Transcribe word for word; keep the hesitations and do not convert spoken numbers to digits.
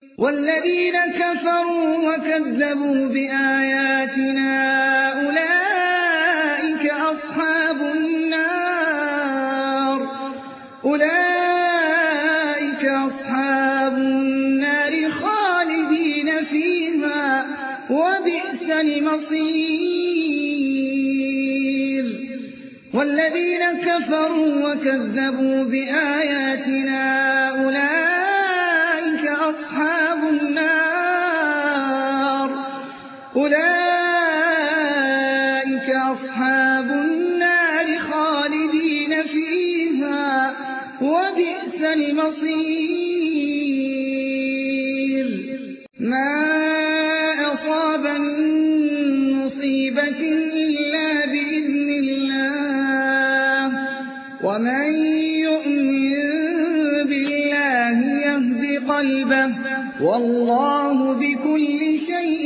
والذين كفروا وكذبوا بآياتنا أولئك أصحاب النار أولئك أصحاب النار خالدين فيها وبئس المصير والذين كفروا وكذبوا بآياتنا أولئك أصحاب النار أولئك أصحاب النار خالدين فيها وبئس المصير ما أصاب من مصيبة إلا بإذن الله ومن يؤمن بالله يهد قلبه والله بكل شيء